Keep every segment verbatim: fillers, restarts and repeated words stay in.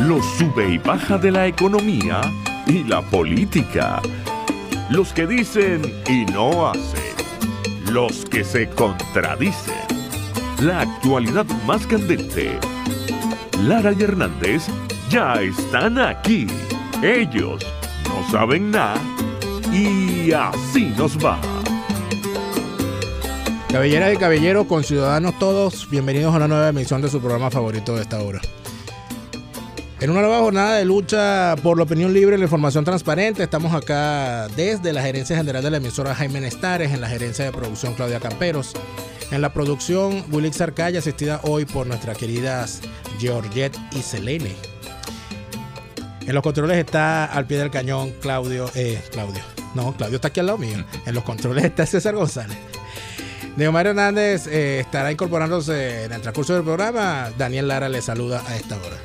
Los sube y baja de la economía y la política. Los que dicen y no hacen. Los que se contradicen. La actualidad más candente. Lara y Hernández ya están aquí. Ellos no saben nada y así nos va. Cabelleras y caballeros, conciudadanos todos, bienvenidos a una nueva emisión de su programa favorito de esta hora. En una nueva jornada de lucha por la opinión libre y la información transparente, estamos acá desde la gerencia general de la emisora Jaime Nestares, en la gerencia de producción Claudia Camperos, en la producción Wilix Arcaya, asistida hoy por nuestras queridas Georgette y Selene. En los controles está al pie del cañón Claudio, eh, Claudio, no, Claudio está aquí al lado mío. En los controles está César González. Neomar Hernández eh, estará incorporándose en el transcurso del programa. Daniel Lara le saluda a esta hora.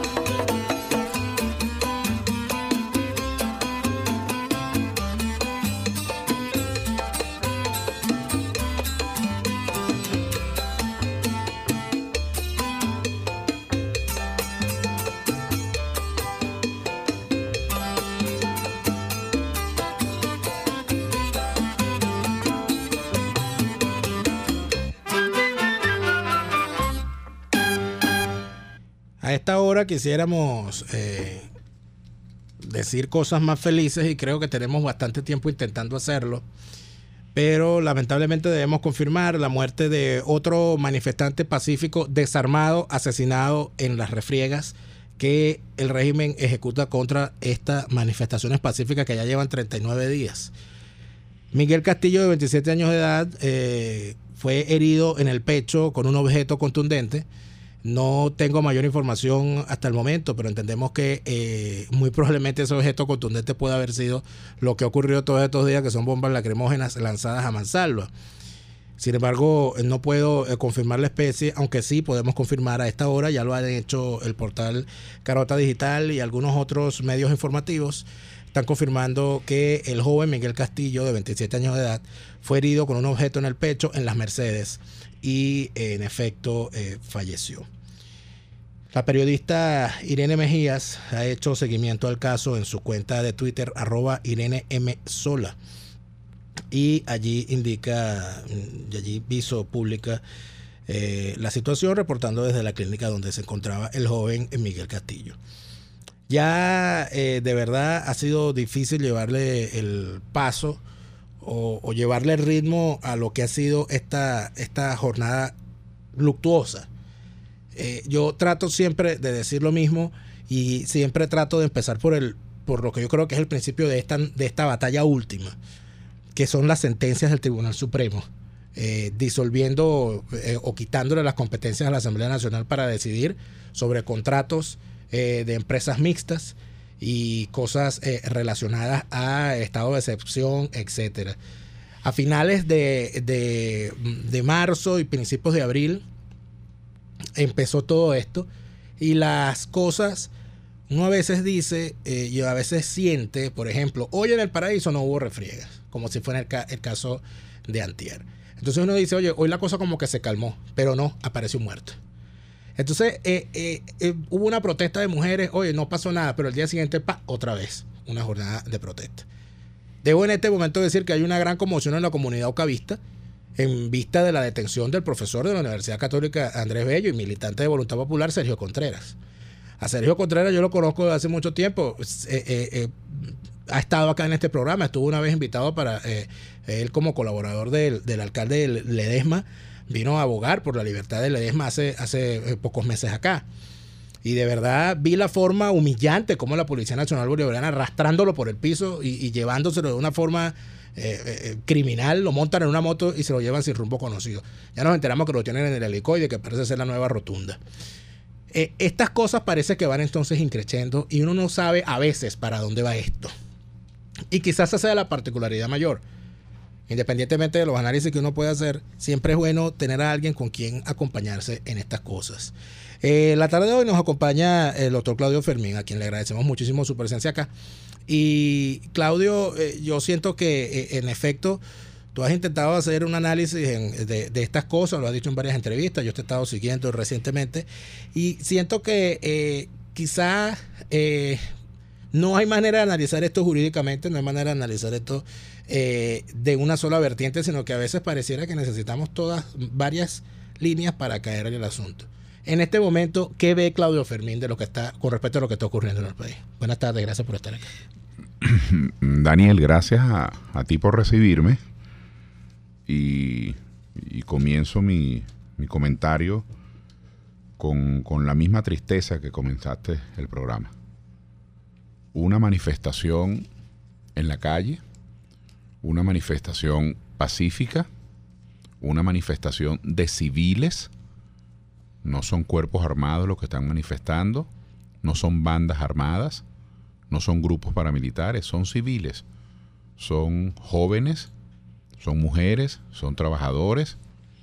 A esta hora quisiéramos eh, decir cosas más felices y creo que tenemos bastante tiempo intentando hacerlo, pero lamentablemente debemos confirmar la muerte de otro manifestante pacífico desarmado, asesinado en las refriegas que el régimen ejecuta contra estas manifestaciones pacíficas que ya llevan treinta y nueve días. Miguel Castillo, de veintisiete años de edad, eh, fue herido en el pecho con un objeto contundente. No tengo mayor información hasta el momento, pero entendemos que eh, muy probablemente ese objeto contundente puede haber sido lo que ha ocurrido todos estos días, que son bombas lacrimógenas lanzadas a mansalva. Sin embargo, no puedo eh, confirmar la especie, aunque sí podemos confirmar a esta hora, ya lo han hecho el portal Carota Digital y algunos otros medios informativos, están confirmando que el joven Miguel Castillo, de veintisiete años de edad, fue herido con un objeto en el pecho en Las Mercedes y en efecto eh, falleció. La periodista Irene Mejías ha hecho seguimiento al caso en su cuenta de Twitter, arroba Irene M. Sola, y allí indica, y allí hizo pública eh, la situación, reportando desde la clínica donde se encontraba el joven Miguel Castillo. Ya eh, de verdad ha sido difícil llevarle el paso O, o llevarle el ritmo a lo que ha sido esta, esta jornada luctuosa. Eh, yo trato siempre de decir lo mismo y siempre trato de empezar por el por lo que yo creo que es el principio de esta, de esta batalla última, que son las sentencias del Tribunal Supremo, eh, disolviendo eh, o quitándole las competencias a la Asamblea Nacional para decidir sobre contratos eh, de empresas mixtas y cosas eh, relacionadas a estado de excepción, etcétera. A finales de, de, de marzo y principios de abril empezó todo esto y las cosas, uno a veces dice eh, y a veces siente, por ejemplo, hoy en el Paraíso no hubo refriegas, como si fuera el, ca- el caso de antier. Entonces uno dice, oye, hoy la cosa como que se calmó, pero no, apareció un muerto. Entonces eh, eh, eh, hubo una protesta de mujeres, oye, no pasó nada, pero el día siguiente, pa, otra vez, una jornada de protesta. Debo en este momento decir que hay una gran conmoción en la comunidad ocavista en vista de la detención del profesor de la Universidad Católica Andrés Bello y militante de Voluntad Popular Sergio Contreras. A Sergio Contreras yo lo conozco desde hace mucho tiempo, eh, eh, eh, ha estado acá en este programa, estuvo una vez invitado para, eh, él como colaborador del, del alcalde de Ledesma, vino a abogar por la libertad de Ledesma hace, hace pocos meses acá. Y de verdad vi la forma humillante como la Policía Nacional Bolivariana arrastrándolo por el piso y, y llevándoselo de una forma eh, eh, criminal, lo montan en una moto y se lo llevan sin rumbo conocido. Ya nos enteramos que lo tienen en el helicoide, que parece ser la nueva rotunda. Eh, estas cosas parece que van entonces increciendo y uno no sabe a veces para dónde va esto. Y quizás esa sea la particularidad mayor. Independientemente de los análisis que uno puede hacer, siempre es bueno tener a alguien con quien acompañarse en estas cosas. Eh, la tarde de hoy nos acompaña el doctor Claudio Fermín, a quien le agradecemos muchísimo su presencia acá. Y Claudio, eh, yo siento que eh, en efecto tú has intentado hacer un análisis en, de, de estas cosas, lo has dicho en varias entrevistas, yo te he estado siguiendo recientemente y siento que, eh, quizás eh, no hay manera de analizar esto jurídicamente, no hay manera de analizar esto eh, de una sola vertiente, sino que a veces pareciera que necesitamos todas, varias líneas para caer en el asunto. En este momento, ¿qué ve Claudio Fermín de lo que está con respecto a lo que está ocurriendo en el país? Buenas tardes, gracias por estar aquí. Daniel, gracias a, a ti por recibirme y, y comienzo mi, mi comentario con, con la misma tristeza que comenzaste el programa. Una manifestación en la calle, una manifestación pacífica, una manifestación de civiles. No son cuerpos armados los que están manifestando, no son bandas armadas, no son grupos paramilitares, son civiles, son jóvenes, son mujeres, son trabajadores,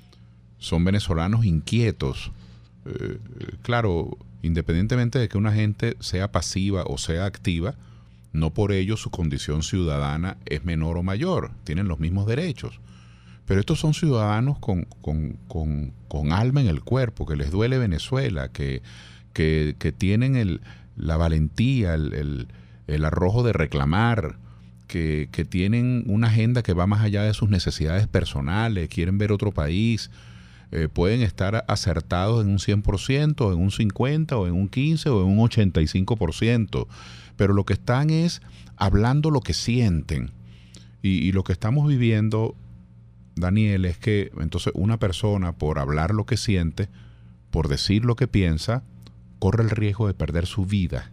son venezolanos inquietos. Eh, claro, independientemente de que una gente sea pasiva o sea activa, no por ello su condición ciudadana es menor o mayor, tienen los mismos derechos. Pero estos son ciudadanos con, con, con, con alma en el cuerpo, que les duele Venezuela, que, que, que tienen el, la valentía, el, el, el arrojo de reclamar, que, que tienen una agenda que va más allá de sus necesidades personales, quieren ver otro país, eh, pueden estar acertados en un cien por ciento, en un cincuenta por ciento, o en un quince por ciento, o en un ochenta y cinco por ciento, pero lo que están es hablando lo que sienten. Y, y lo que estamos viviendo, Daniel, es que entonces una persona, por hablar lo que siente, por decir lo que piensa, corre el riesgo de perder su vida.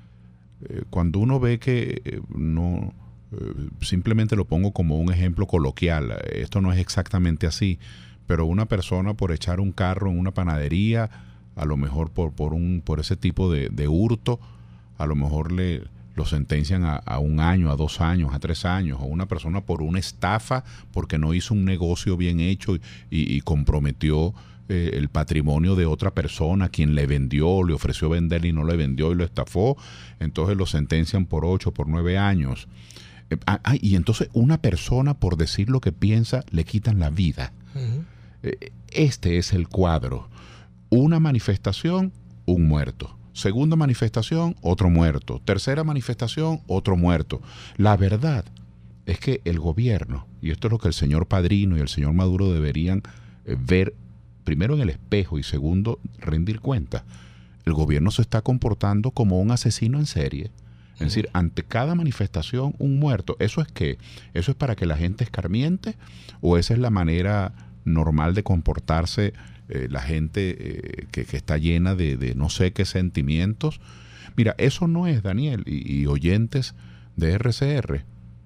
Eh, cuando uno ve que eh, no, eh, simplemente lo pongo como un ejemplo coloquial, esto no es exactamente así, pero una persona por echar un carro en una panadería, a lo mejor por, por, un, por ese tipo de, de hurto, a lo mejor le lo sentencian a, a un año, a dos años, a tres años, o una persona por una estafa porque no hizo un negocio bien hecho y, y, y comprometió eh, el patrimonio de otra persona, quien le vendió, le ofreció vender y no le vendió y lo estafó, entonces lo sentencian por ocho, por nueve años. Eh, ah, y entonces una persona por decir lo que piensa le quitan la vida. Uh-huh. Eh, este es el cuadro. Una manifestación, un muerto. Segunda manifestación, otro muerto. Tercera manifestación, otro muerto. La verdad es que el gobierno, y esto es lo que el señor Padrino y el señor Maduro deberían eh, ver, primero en el espejo y segundo, rendir cuenta. El gobierno se está comportando como un asesino en serie. Es uh-huh. decir, ante cada manifestación, un muerto. ¿Eso es qué? ¿Eso es para que la gente escarmiente? ¿O esa es la manera normal de comportarse Eh, la gente eh, que, que está llena de, de no sé qué sentimientos? Mira, eso no es, Daniel, y, y oyentes de R C R,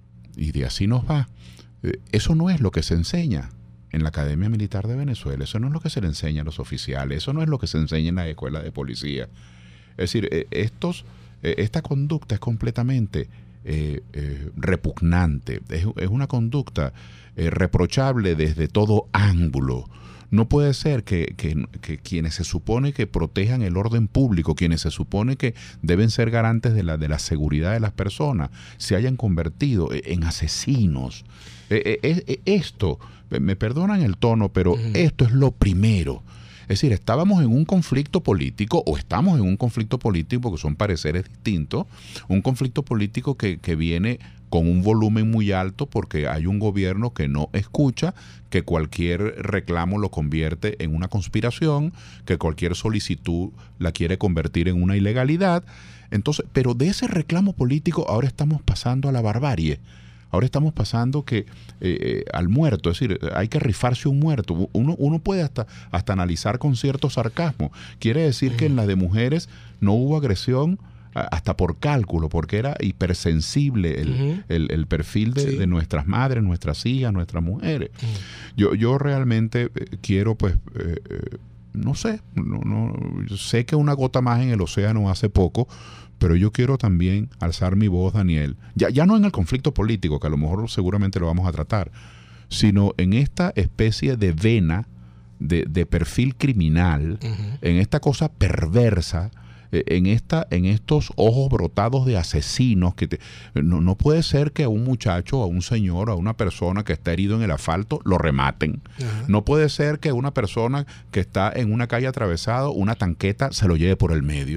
y de Así Nos Va, eh, eso no es lo que se enseña en la Academia Militar de Venezuela, eso no es lo que se le enseña a los oficiales, eso no es lo que se enseña en la escuela de policía. Es decir, eh, estos, eh, esta conducta es completamente eh, eh, repugnante, es, es una conducta eh, reprochable desde todo ángulo. No puede ser que, que, que quienes se supone que protejan el orden público, quienes se supone que deben ser garantes de la, de la seguridad de las personas, se hayan convertido en asesinos. Eh, eh, eh, esto, me perdonan el tono, pero uh-huh. esto es lo primero. Es decir, estábamos en un conflicto político, o estamos en un conflicto político, porque son pareceres distintos, un conflicto político que, que viene con un volumen muy alto porque hay un gobierno que no escucha, que cualquier reclamo lo convierte en una conspiración, que cualquier solicitud la quiere convertir en una ilegalidad. Entonces, pero de ese reclamo político ahora estamos pasando a la barbarie. Ahora estamos pasando que eh, al muerto, es decir, hay que rifarse un muerto. Uno, uno puede hasta, hasta analizar con cierto sarcasmo. Quiere decir uh-huh. que en la de mujeres no hubo agresión hasta por cálculo, porque era hipersensible el, uh-huh. el, el perfil de, sí. de nuestras madres, nuestras hijas, nuestras mujeres. Uh-huh. Yo, yo realmente quiero, pues, eh, no sé, no, no, sé que una gota más en el océano hace poco, pero yo quiero también alzar mi voz, Daniel, ya, ya no en el conflicto político, que a lo mejor seguramente lo vamos a tratar, sino en esta especie de vena de, de perfil criminal, uh-huh. en esta cosa perversa, en esta en estos ojos brotados de asesinos que te, no, no puede ser que a un muchacho, a un señor, a una persona que está herido en el asfalto lo rematen. Uh-huh. No puede ser que una persona que está en una calle atravesada, una tanqueta se lo lleve por el medio.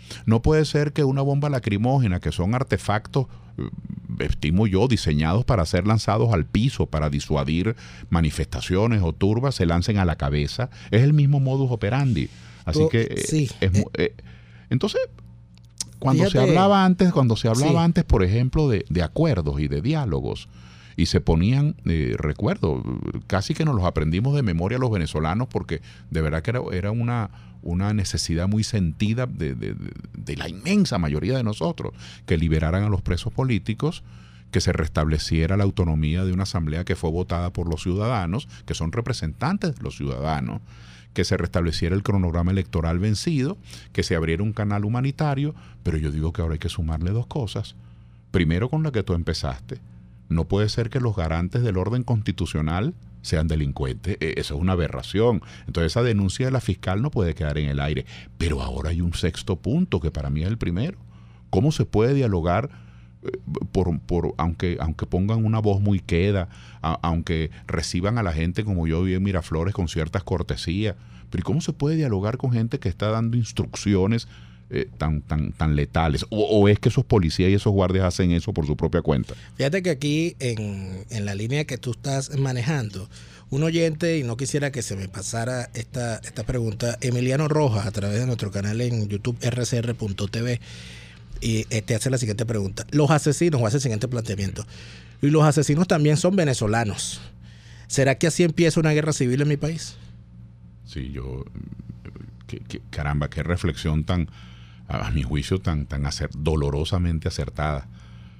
No puede ser que una bomba lacrimógena, que son artefactos, estimo yo, diseñados para ser lanzados al piso, para disuadir manifestaciones o turbas, se lancen a la cabeza. Es el mismo modus operandi. Así oh, que sí. es, eh, eh, entonces, cuando Fíjate, se hablaba antes, cuando se hablaba sí. antes, por ejemplo, de, de acuerdos y de diálogos, y se ponían, eh, recuerdo, casi que nos los aprendimos de memoria los venezolanos, porque de verdad que era, era una, una necesidad muy sentida de, de, de, de la inmensa mayoría de nosotros, que liberaran a los presos políticos, que se restableciera la autonomía de una asamblea que fue votada por los ciudadanos, que son representantes de los ciudadanos, que se restableciera el cronograma electoral vencido, que se abriera un canal humanitario, pero yo digo que ahora hay que sumarle dos cosas. Primero, con la que tú empezaste. No puede ser que los garantes del orden constitucional sean delincuentes. Eso es una aberración. Entonces esa denuncia de la fiscal no puede quedar en el aire. Pero ahora hay un sexto punto que para mí es el primero. ¿Cómo se puede dialogar eh, por, por aunque, aunque pongan una voz muy queda, a, aunque reciban a la gente como yo vi en Miraflores con ciertas cortesías? Pero ¿cómo se puede dialogar con gente que está dando instrucciones Eh, tan, tan, tan letales? O, ¿O es que esos policías y esos guardias hacen eso por su propia cuenta? Fíjate que aquí en, en la línea que tú estás manejando, un oyente, y no quisiera que se me pasara esta, esta pregunta, Emiliano Rojas, a través de nuestro canal en YouTube r c r punto t v, y te este hace la siguiente pregunta. Los asesinos, o hace el siguiente planteamiento, y los asesinos también son venezolanos. ¿Será que así empieza una guerra civil en mi país? Sí, yo... Que, que, caramba, qué reflexión tan... a mi juicio tan, tan acer, dolorosamente acertada.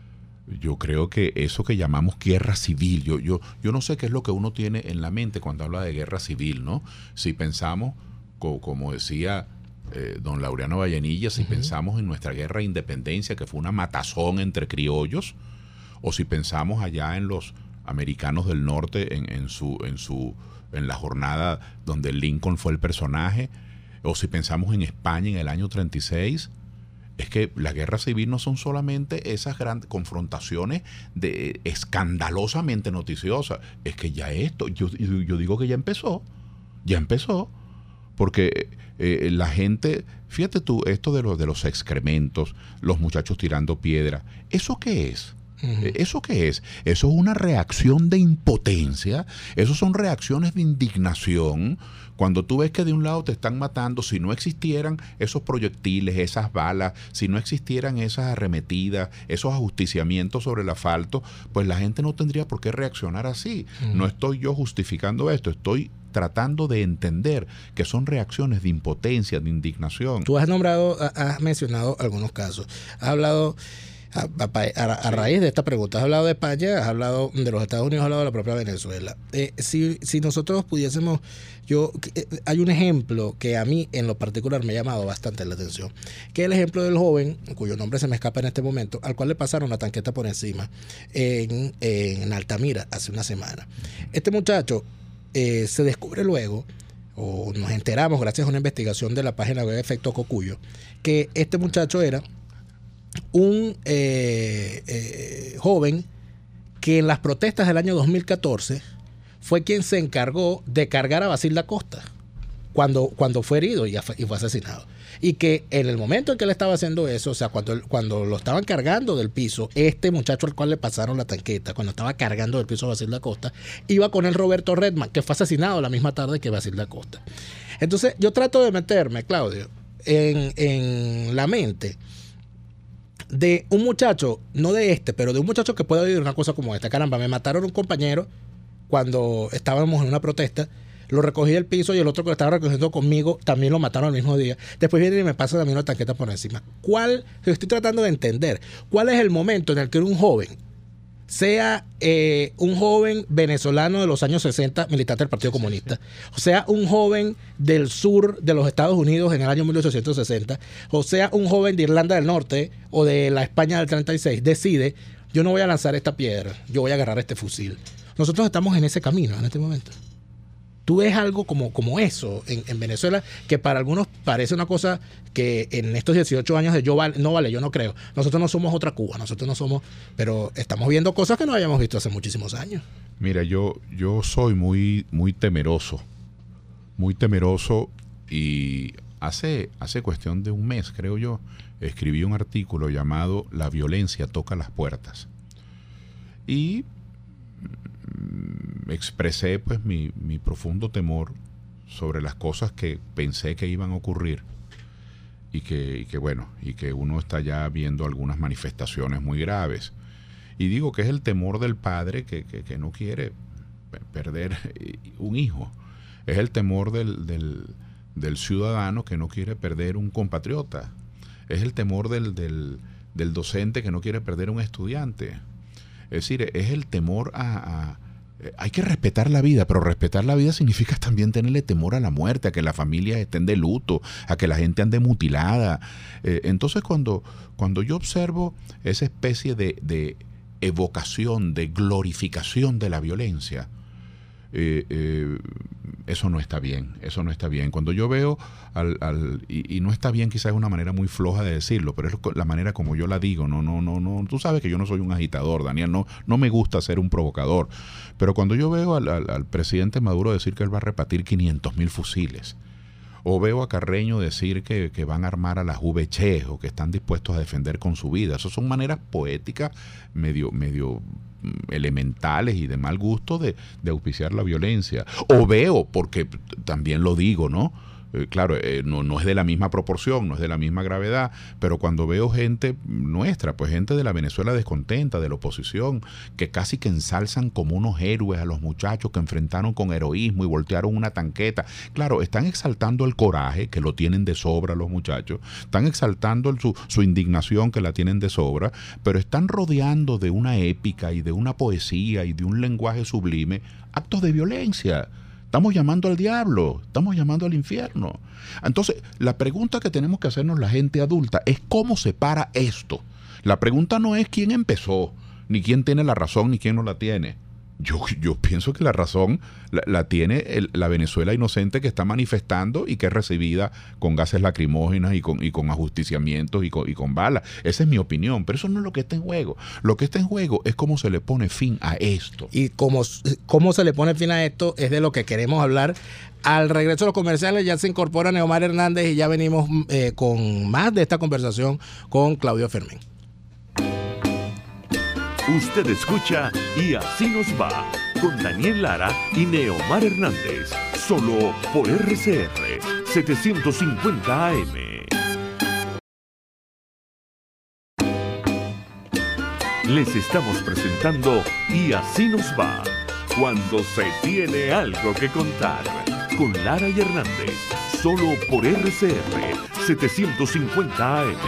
Yo creo que eso que llamamos guerra civil, yo, yo, yo no sé qué es lo que uno tiene en la mente cuando habla de guerra civil, ¿no? Si pensamos, co, como decía eh, don Laureano Vallenilla, si uh-huh. pensamos en nuestra guerra de independencia, que fue una matazón entre criollos, o si pensamos allá en los americanos del norte, en, en, su, en, su, en la jornada donde Lincoln fue el personaje, o si pensamos en España en el año treinta y seis, es que la guerra civil no son solamente esas grandes confrontaciones de, escandalosamente noticiosas. Es que ya esto, yo, yo digo que ya empezó, ya empezó, porque eh, la gente, fíjate tú, esto de los, de los excrementos, los muchachos tirando piedra, ¿eso qué es? Uh-huh. ¿Eso qué es? Eso es una reacción de impotencia, eso son reacciones de indignación. Cuando tú ves que de un lado te están matando, si no existieran esos proyectiles, esas balas, si no existieran esas arremetidas, esos ajusticiamientos sobre el asfalto, pues la gente no tendría por qué reaccionar así. Uh-huh. No estoy yo justificando esto, estoy tratando de entender que son reacciones de impotencia, de indignación. Tú has nombrado, has mencionado algunos casos, has hablado... A, a, a, a raíz de esta pregunta, has hablado de España, has hablado de los Estados Unidos, has hablado de la propia Venezuela. Eh, si, si nosotros pudiésemos, yo eh, hay un ejemplo que a mí en lo particular me ha llamado bastante la atención, que es el ejemplo del joven, cuyo nombre se me escapa en este momento, al cual le pasaron la tanqueta por encima en, en Altamira hace una semana. Este muchacho eh, se descubre luego, o nos enteramos gracias a una investigación de la página web Efecto Cocuyo, que este muchacho era un eh, eh, joven que en las protestas del año dos mil catorce fue quien se encargó de cargar a Basil da Costa cuando, cuando fue herido y, y fue asesinado. Y que en el momento en que él estaba haciendo eso, o sea, cuando, cuando lo estaban cargando del piso, este muchacho al cual le pasaron la tanqueta, cuando estaba cargando del piso a Basil da Costa, iba con él Roberto Redman, que fue asesinado la misma tarde que Basil da Costa. Entonces, yo trato de meterme, Claudio, en, en la mente de un muchacho, no de este, pero de un muchacho que puede vivir una cosa como esta. Caramba, me mataron un compañero cuando estábamos en una protesta, lo recogí del piso y el otro que lo estaba recogiendo conmigo también lo mataron el mismo día. Después viene y me pasa también una tanqueta por encima. ¿Cuál? Estoy tratando de entender cuál es el momento en el que un joven, sea eh, un joven venezolano de los años sesenta, militante del Partido Comunista, o sea un joven del sur de los Estados Unidos en el año mil ochocientos sesenta, o sea un joven de Irlanda del Norte o de la España del treinta y seis, decide, yo no voy a lanzar esta piedra, yo voy a agarrar este fusil. Nosotros estamos en ese camino en este momento. Tú ves algo como, como eso en, en Venezuela, que para algunos parece una cosa que en estos dieciocho años de yo vale, no vale, yo no creo. Nosotros no somos otra Cuba, nosotros no somos, pero estamos viendo cosas que no habíamos visto hace muchísimos años. Mira, yo, yo soy muy, muy temeroso, muy temeroso y hace, hace cuestión de un mes, creo yo, escribí un artículo llamado La violencia toca las puertas. Y mm, expresé pues mi, mi profundo temor sobre las cosas que pensé que iban a ocurrir y que, y que bueno, y que uno está ya viendo algunas manifestaciones muy graves. Y digo que es el temor del padre que, que, que no quiere perder un hijo. Es el temor del, del, del ciudadano que no quiere perder un compatriota. Es el temor del, del, del docente que no quiere perder un estudiante. Es decir, es el temor a, a... Hay que respetar la vida, pero respetar la vida significa también tenerle temor a la muerte, a que las familias estén de luto, a que la gente ande mutilada. Eh, entonces, cuando, cuando yo observo esa especie de, de evocación, de glorificación de la violencia, Eh, eh, eso no está bien, eso no está bien. Cuando yo veo al, al y, y no está bien, quizás es una manera muy floja de decirlo, pero es la manera como yo la digo. No, no, no, no. Tú sabes que yo no soy un agitador, Daniel, no, no me gusta ser un provocador. Pero cuando yo veo al, al, al presidente Maduro decir que él va a repartir quinientos mil fusiles, o veo a Carreño decir que, que van a armar a las V Che o que están dispuestos a defender con su vida, eso son maneras poéticas medio, medio elementales y de mal gusto de, de auspiciar la violencia. O veo, porque también lo digo, ¿no? Eh, claro, eh, no, no es de la misma proporción, no es de la misma gravedad, pero cuando veo gente nuestra, pues gente de la Venezuela descontenta, de la oposición, que casi que ensalzan como unos héroes a los muchachos que enfrentaron con heroísmo y voltearon una tanqueta. Claro, están exaltando el coraje, que lo tienen de sobra los muchachos, están exaltando el, su, su indignación, que la tienen de sobra, pero están rodeando de una épica y de una poesía y de un lenguaje sublime actos de violencia. Estamos llamando al diablo, estamos llamando al infierno. Entonces, la pregunta que tenemos que hacernos la gente adulta es cómo se para esto. La pregunta no es quién empezó, ni quién tiene la razón, ni quién no la tiene. Yo, yo pienso que la razón la, la tiene el, la Venezuela inocente que está manifestando y que es recibida con gases lacrimógenas y con, y con ajusticiamientos y con, y con balas. Esa es mi opinión, pero eso no es lo que está en juego. Lo que está en juego es cómo se le pone fin a esto. Y cómo, cómo se le pone fin a esto es de lo que queremos hablar. Al regreso de los comerciales ya se incorpora Neomar Hernández y ya venimos eh, con más de esta conversación con Claudio Fermín. Usted escucha Y Así Nos Va, con Daniel Lara y Neomar Hernández, solo por R C R setecientos cincuenta A M. Les estamos presentando Y Así Nos Va, cuando se tiene algo que contar, con Lara y Hernández, solo por R C R setecientos cincuenta A M.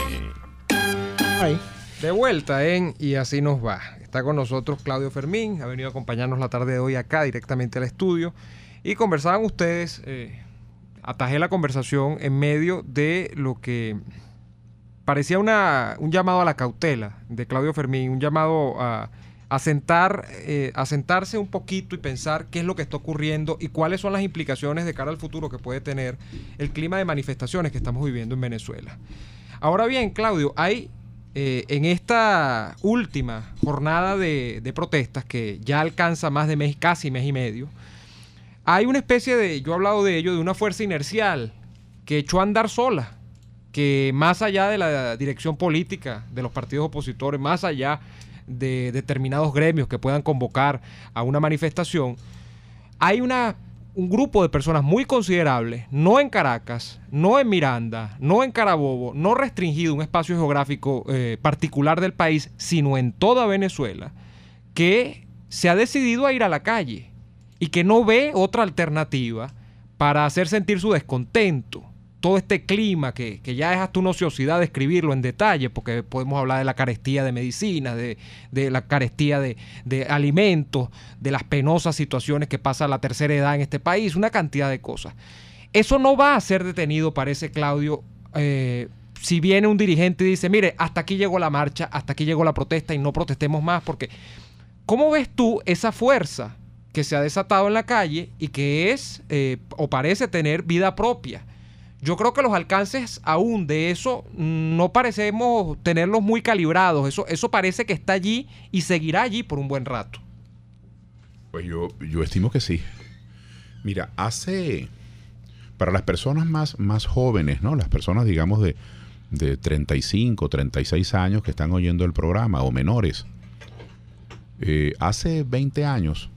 Ay. De vuelta en Y Así Nos Va. Está con nosotros Claudio Fermín, ha venido a acompañarnos la tarde de hoy acá directamente al estudio. Y conversaban ustedes, eh, atajé la conversación en medio de lo que parecía una, un llamado a la cautela de Claudio Fermín, un llamado a, a, sentar, eh, a sentarse un poquito y pensar qué es lo que está ocurriendo y cuáles son las implicaciones de cara al futuro que puede tener el clima de manifestaciones que estamos viviendo en Venezuela. Ahora bien, Claudio, hay... Eh, en esta última jornada de, de protestas que ya alcanza más de mes, casi mes y medio, hay una especie de, yo he hablado de ello, de una fuerza inercial que echó a andar sola, que más allá de la dirección política de los partidos opositores, más allá de determinados gremios que puedan convocar a una manifestación, hay una... un grupo de personas muy considerables, no en Caracas, no en Miranda, no en Carabobo, no restringido un espacio geográfico eh, particular del país, sino en toda Venezuela, que se ha decidido a ir a la calle y que no ve otra alternativa para hacer sentir su descontento. Todo este clima que, que ya es hasta una ociosidad describirlo en detalle, porque podemos hablar de la carestía de medicinas, de, de la carestía de, de alimentos, de las penosas situaciones que pasa la tercera edad en este país, una cantidad de cosas. Eso no va a ser detenido, parece, Claudio, eh, si viene un dirigente y dice, mire, hasta aquí llegó la marcha, hasta aquí llegó la protesta y no protestemos más, porque ¿cómo ves tú esa fuerza que se ha desatado en la calle y que es, eh, o parece tener vida propia? Yo creo que los alcances aún de eso no parecemos tenerlos muy calibrados. Eso, eso parece que está allí y seguirá allí por un buen rato. Pues yo, yo estimo que sí. Mira, hace para las personas más, más jóvenes, ¿no? Las personas, digamos, de, de treinta y cinco, treinta y seis años que están oyendo el programa, o menores. Eh, hace veinte años,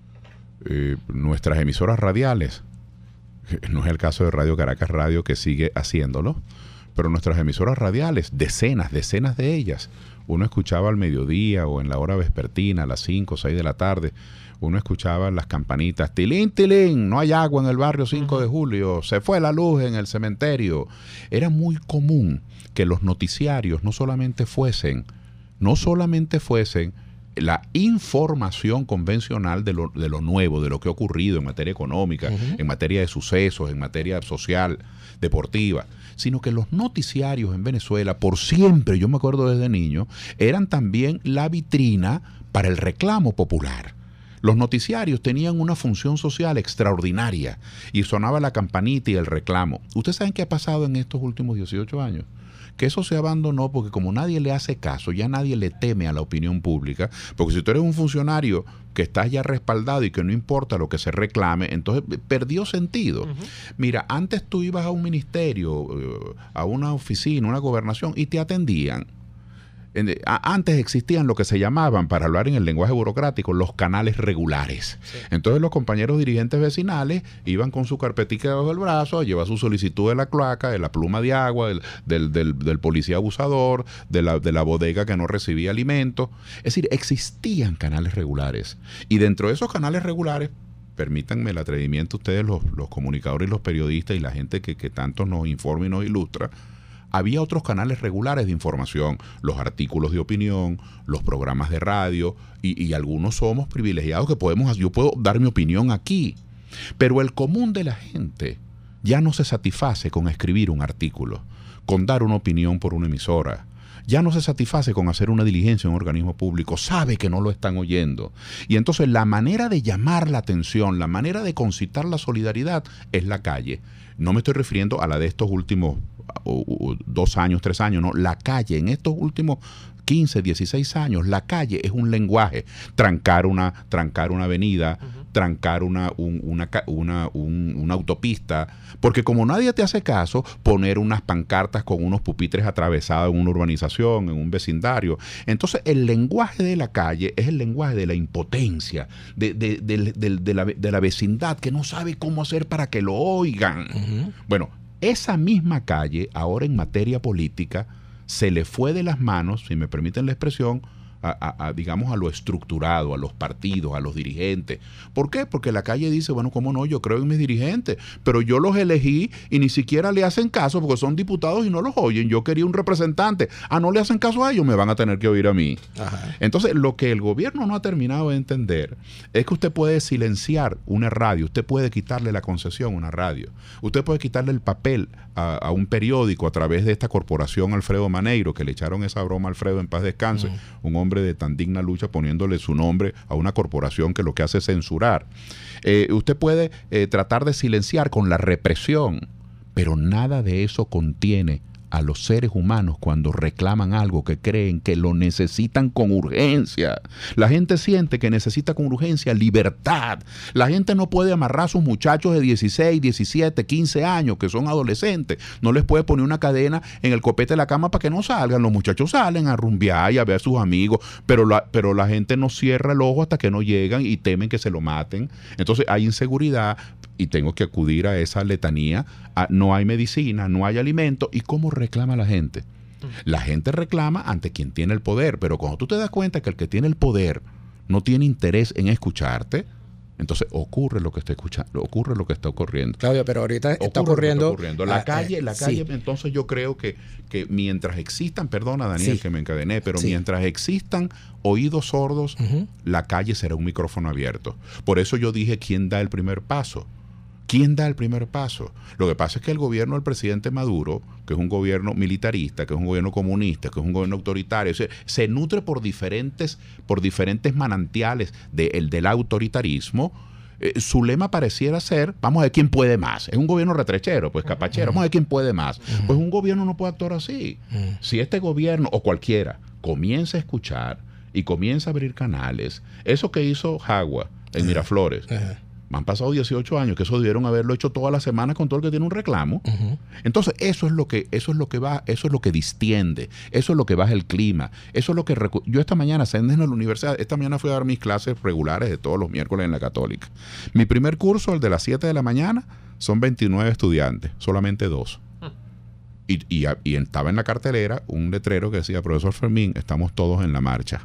eh, nuestras emisoras radiales, no es el caso de Radio Caracas Radio, que sigue haciéndolo, pero nuestras emisoras radiales, decenas, decenas de ellas, uno escuchaba al mediodía o en la hora vespertina, a las cinco o seis de la tarde, uno escuchaba las campanitas, tilín, tilín, no hay agua en el barrio cinco de julio, se fue la luz en el cementerio. Era muy común que los noticiarios no solamente fuesen, no solamente fuesen la información convencional de lo, de lo nuevo, de lo que ha ocurrido en materia económica, uh-huh. en materia de sucesos, en materia social, deportiva, sino que los noticiarios en Venezuela, por siempre, yo me acuerdo desde niño, eran también la vitrina para el reclamo popular. Los noticiarios tenían una función social extraordinaria y sonaba la campanita y el reclamo. ¿Ustedes saben qué ha pasado en estos últimos dieciocho años? Que eso se abandonó porque como nadie le hace caso, ya nadie le teme a la opinión pública, porque si tú eres un funcionario que estás ya respaldado y que no importa lo que se reclame, entonces perdió sentido. Uh-huh. Mira, antes tú ibas a un ministerio, a una oficina, una gobernación y te atendían. Antes existían lo que se llamaban, para hablar en el lenguaje burocrático, los canales regulares. Sí. Entonces los compañeros dirigentes vecinales iban con su carpetica debajo del brazo a llevar su solicitud de la cloaca, de la pluma de agua, del, del, del, del policía abusador, de la, de la bodega que no recibía alimentos. Es decir, existían canales regulares. Y dentro de esos canales regulares, permítanme el atrevimiento, ustedes los, los comunicadores y los periodistas y la gente que, que tanto nos informa y nos ilustra, había otros canales regulares de información, los artículos de opinión, los programas de radio, y, y algunos somos privilegiados que podemos, yo puedo dar mi opinión aquí, pero el común de la gente ya no se satisface con escribir un artículo, con dar una opinión por una emisora, ya no se satisface con hacer una diligencia en un organismo público, sabe que no lo están oyendo. Y entonces la manera de llamar la atención, la manera de concitar la solidaridad es la calle. No me estoy refiriendo a la de estos últimos o, o, dos años, tres años, no, la calle en estos últimos quince, dieciséis años, la calle es un lenguaje, trancar una, trancar una avenida, uh-huh. trancar una, un, una, una, un, una autopista, porque como nadie te hace caso, poner unas pancartas con unos pupitres atravesados en una urbanización, en un vecindario. Entonces el lenguaje de la calle es el lenguaje de la impotencia, de, de, de, de, de, la, de la vecindad que no sabe cómo hacer para que lo oigan. Uh-huh. Bueno, esa misma calle, ahora en materia política, se le fue de las manos, si me permiten la expresión, a, a, a, digamos, a lo estructurado, a los partidos, a los dirigentes. ¿Por qué? Porque la calle dice, bueno, ¿cómo no? Yo creo en mis dirigentes, pero yo los elegí y ni siquiera le hacen caso porque son diputados y no los oyen. Yo quería un representante. Ah, no le hacen caso a ellos, me van a tener que oír a mí. Ajá. Entonces, lo que el gobierno no ha terminado de entender es que usted puede silenciar una radio, usted puede quitarle la concesión a una radio, usted puede quitarle el papel a, a un periódico a través de esta corporación Alfredo Maneiro, que le echaron esa broma a Alfredo en paz descanse, mm. un hombre de tan digna lucha poniéndole su nombre a una corporación que lo que hace es censurar. Eh, usted puede eh, tratar de silenciar con la represión, pero nada de eso contiene a los seres humanos cuando reclaman algo que creen que lo necesitan con urgencia. La gente siente que necesita con urgencia libertad. La gente no puede amarrar a sus muchachos de dieciséis, diecisiete, quince años que son adolescentes. No les puede poner una cadena en el copete de la cama para que no salgan. Los muchachos salen a rumbear y a ver a sus amigos, pero la, pero la gente no cierra el ojo hasta que no llegan y temen que se lo maten. Entonces hay inseguridad y tengo que acudir a esa letanía. A, no hay medicina, no hay alimento. ¿Y cómo reclama la gente? La gente reclama ante quien tiene el poder, pero cuando tú te das cuenta que el que tiene el poder no tiene interés en escucharte, entonces ocurre lo que está escuchando, ocurre lo que está ocurriendo. Claudio, pero ahorita ocurre está ocurriendo. Está ocurriendo. La ah, calle, eh, la calle, sí. Entonces yo creo que, que mientras existan, perdona Daniel sí. que me encadené, pero sí. mientras existan oídos sordos, uh-huh. la calle será un micrófono abierto. Por eso yo dije, ¿quién da el primer paso? ¿Quién da el primer paso? Lo que pasa es que el gobierno del presidente Maduro, que es un gobierno militarista, que es un gobierno comunista, que es un gobierno autoritario, se, se nutre por diferentes, por diferentes manantiales de, el, del autoritarismo. Eh, su lema pareciera ser, vamos a ver quién puede más. Es un gobierno retrechero, pues capachero, vamos a ver quién puede más. Pues un gobierno no puede actuar así. Si este gobierno, o cualquiera, comienza a escuchar y comienza a abrir canales, eso que hizo Jagua en Miraflores, Han pasado dieciocho años, que eso debieron haberlo hecho todas las semanas con todo el que tiene un reclamo. Uh-huh. Entonces, eso es lo que, eso es lo que va, eso es lo que distiende, eso es lo que baja el clima, eso es lo que recu- yo esta mañana, en la universidad, esta mañana fui a dar mis clases regulares de todos los miércoles en la Católica. Mi primer curso, el de las siete de la mañana, son veintinueve estudiantes, solamente dos. Uh-huh. Y, y, y estaba en la cartelera un letrero que decía, profesor Fermín, estamos todos en la marcha.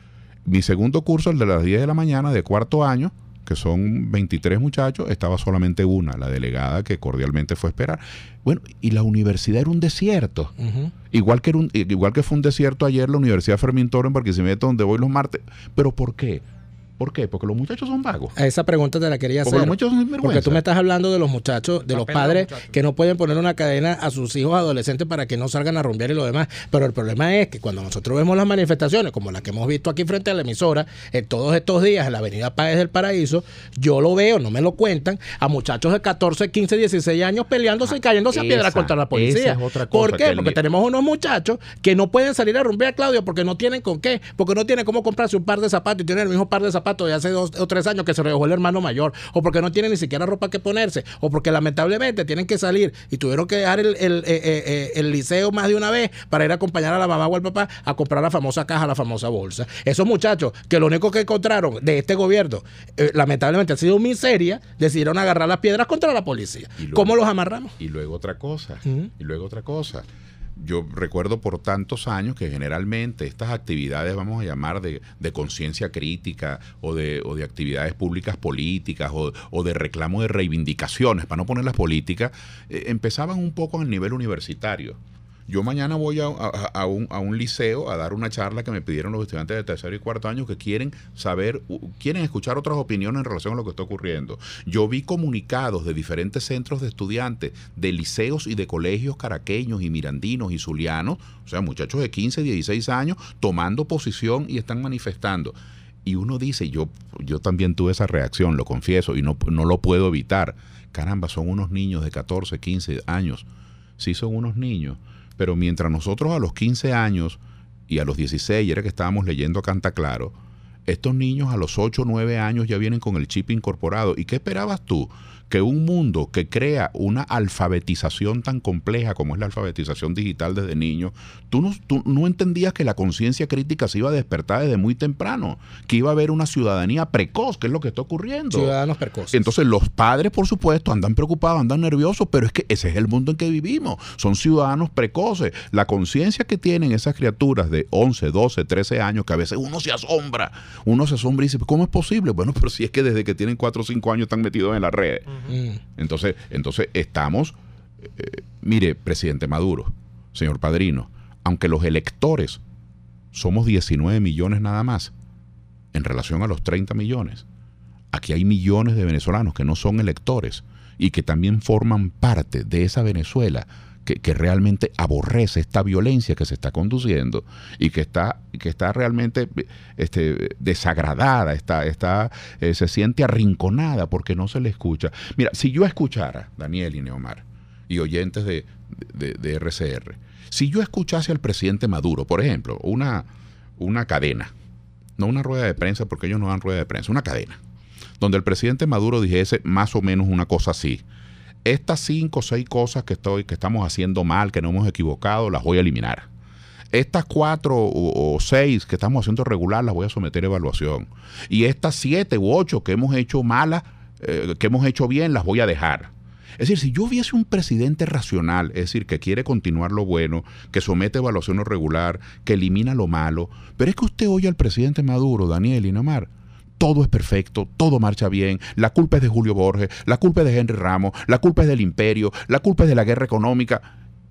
Mi segundo curso, el de las diez de la mañana, de cuarto año, que son veintitrés muchachos, estaba solamente una, la delegada que cordialmente fue a esperar. Bueno, y la universidad era un desierto. Uh-huh. Igual, que era un, igual que fue un desierto ayer la Universidad Fermín Toro en Barquisimeto, donde voy los martes. ¿Pero por qué? ¿Por qué? Porque los muchachos son vagos. A esa pregunta te la quería hacer. Porque, porque tú me estás hablando de los muchachos, de los padres que no pueden poner una cadena a sus hijos adolescentes para que no salgan a rumbear y lo demás. Pero el problema es que cuando nosotros vemos las manifestaciones, como las que hemos visto aquí frente a la emisora, en todos estos días en la avenida Páez del Paraíso, yo lo veo, no me lo cuentan, a muchachos de catorce, quince, dieciséis años peleándose ah, y cayéndose esa, a piedras contra la policía. Es otra cosa. ¿Por qué? Porque el... tenemos unos muchachos que no pueden salir a rumbear, Claudio, porque no tienen con qué, porque no tienen cómo comprarse un par de zapatos y tienen el mismo par de zapatos de hace dos o tres años que se redojó el hermano mayor, o porque no tienen ni siquiera ropa que ponerse, o porque lamentablemente tienen que salir y tuvieron que dejar el, el, el, el, el liceo más de una vez para ir a acompañar a la mamá o al papá a comprar la famosa caja, la famosa bolsa. Esos muchachos que lo único que encontraron de este gobierno, eh, lamentablemente ha sido miseria, decidieron agarrar las piedras contra la policía. Luego, ¿cómo los amarramos? Y luego otra cosa, uh-huh. y luego otra cosa. Yo recuerdo por tantos años que generalmente estas actividades, vamos a llamar de, de conciencia crítica o de, o de actividades públicas políticas o, o de reclamo de reivindicaciones, para no poner las políticas, eh, empezaban un poco en el nivel universitario. Yo mañana voy a, a, a, un, a un liceo a dar una charla que me pidieron los estudiantes de tercer y cuarto año que quieren saber, quieren escuchar otras opiniones en relación a lo que está ocurriendo. Yo vi comunicados de diferentes centros de estudiantes, de liceos y de colegios caraqueños y mirandinos y zulianos, o sea, muchachos de quince, dieciséis años, tomando posición y están manifestando. Y uno dice, yo, yo también tuve esa reacción, lo confieso, y no, no lo puedo evitar. Caramba, son unos niños de catorce, quince años. Sí son unos niños. Pero mientras nosotros a los quince años y a los dieciséis, era que estábamos leyendo Canta Claro, estos niños a los ocho o nueve años ya vienen con el chip incorporado. ¿Y qué esperabas tú? Que un mundo que crea una alfabetización tan compleja como es la alfabetización digital desde niños, tú no, tú no entendías que la conciencia crítica se iba a despertar desde muy temprano, que iba a haber una ciudadanía precoz, que es lo que está ocurriendo. Ciudadanos precoces. Entonces los padres, por supuesto, andan preocupados, andan nerviosos, pero es que ese es el mundo en que vivimos. Son ciudadanos precoces. La conciencia que tienen esas criaturas de once, doce, trece años, que a veces uno se asombra, uno se asombra y dice, ¿cómo es posible? Bueno, pero si es que desde que tienen cuatro o cinco años están metidos en la red. Uh-huh. Entonces, entonces estamos, eh, mire, presidente Maduro, señor Padrino, aunque los electores somos diecinueve millones nada más en relación a los treinta millones, aquí hay millones de venezolanos que no son electores y que también forman parte de esa Venezuela que, que realmente aborrece esta violencia que se está conduciendo y que está, que está realmente este, desagradada, está, está, eh, se siente arrinconada porque no se le escucha. Mira, si yo escuchara, Daniel y Neomar, y oyentes de, de, de R C R, si yo escuchase al presidente Maduro, por ejemplo, una, una cadena, no una rueda de prensa porque ellos no dan rueda de prensa, una cadena, donde el presidente Maduro dijese más o menos una cosa así: estas cinco o seis cosas que, estoy, que estamos haciendo mal, que no hemos equivocado, las voy a eliminar. Estas cuatro o, o seis que estamos haciendo regular, las voy a someter a evaluación. Y estas siete u ocho que hemos hecho malas, eh, que hemos hecho bien, las voy a dejar. Es decir, si yo hubiese un presidente racional, es decir, que quiere continuar lo bueno, que somete a evaluación lo regular, que elimina lo malo, pero es que usted oye al presidente Maduro, Daniel y Neomar, todo es perfecto, todo marcha bien, la culpa es de Julio Borges, la culpa es de Henry Ramos, la culpa es del imperio, la culpa es de la guerra económica.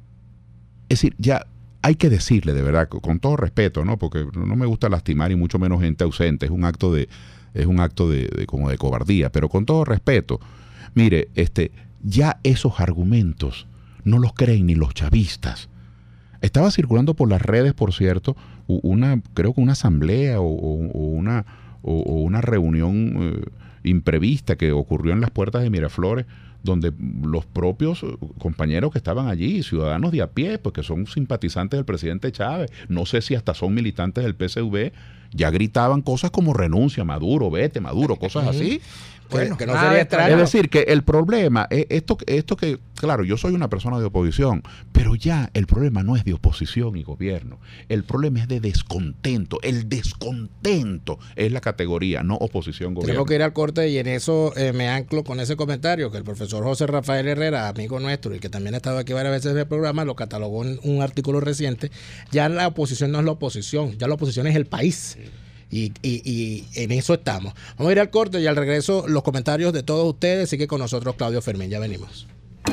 Es decir, ya hay que decirle de verdad, con todo respeto, ¿no? Porque no me gusta lastimar y mucho menos gente ausente, es un acto de, es un acto de, de como de cobardía, pero con todo respeto, mire, este, ya esos argumentos no los creen ni los chavistas. Estaba circulando por las redes, por cierto, una, creo que una asamblea o, o, o una O, o una reunión eh, imprevista que ocurrió en las puertas de Miraflores, donde los propios compañeros que estaban allí, ciudadanos de a pie, pues que son simpatizantes del presidente Chávez, no sé si hasta son militantes del P S V, ya gritaban cosas como renuncia, Maduro, vete, Maduro, cosas así. Bueno, que no nada sería de extraño. Es decir, que el problema, es esto, esto que, claro, yo soy una persona de oposición, pero ya el problema no es de oposición y gobierno. El problema es de descontento. El descontento es la categoría, no oposición, gobierno. Tenemos que ir al corte y en eso eh, me anclo con ese comentario que el profesor José Rafael Herrera, amigo nuestro y que también ha estado aquí varias veces en el programa, lo catalogó en un artículo reciente. Ya la oposición no es la oposición, ya la oposición es el país. Y, y, y en eso estamos. Vamos a ir al corte y al regreso los comentarios de todos ustedes. Sigue con nosotros Claudio Fermín. Ya venimos.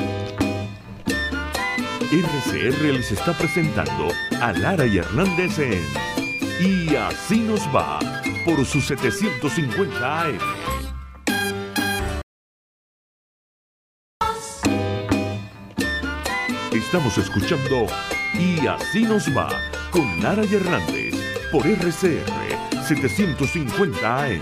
R C R les está presentando a Lara y Hernández en Y Así Nos Va por su setecientos cincuenta A M. Estamos escuchando Y Así Nos Va con Lara y Hernández por R C R setecientos cincuenta A M.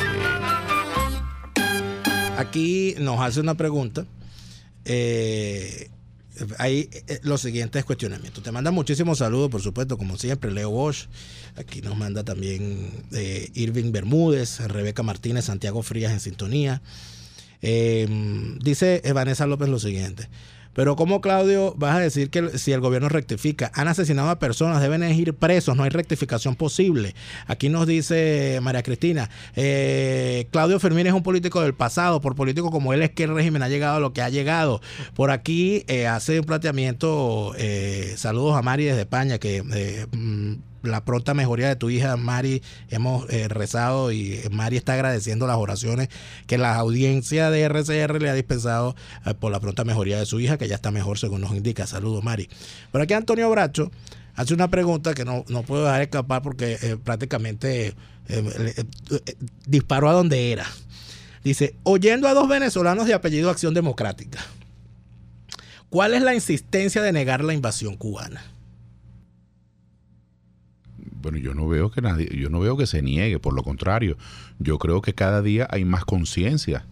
Aquí nos hace una pregunta. Eh, hay eh, los siguientes cuestionamientos. Te manda muchísimos saludos, por supuesto, como siempre, Leo Bosch. Aquí nos manda también eh, Irving Bermúdez, Rebeca Martínez, Santiago Frías en sintonía. Eh, dice Vanessa López lo siguiente. Pero ¿cómo, Claudio, vas a decir que si el gobierno rectifica? Han asesinado a personas, deben ir presos, no hay rectificación posible. Aquí nos dice María Cristina, eh, Claudio Fermín es un político del pasado, por político como él es que el régimen ha llegado a lo que ha llegado. Por aquí eh, hace un planteamiento, eh, saludos a Mari desde España, que eh, la pronta mejoría de tu hija, Mari, hemos eh, rezado y Mari está agradeciendo las oraciones que la audiencia de R C R le ha dispensado eh, por la pronta mejoría de su hija, que ya está mejor según nos indica. Saludos, Mari. Por aquí Antonio Bracho hace una pregunta que no, no puedo dejar escapar porque eh, prácticamente eh, eh, eh, disparó a donde era. Dice, oyendo a dos venezolanos de apellido Acción Democrática, ¿cuál es la insistencia de negar la invasión cubana? Bueno, yo no veo que nadie, yo no veo que se niegue, por lo contrario, yo creo que cada día hay más conciencia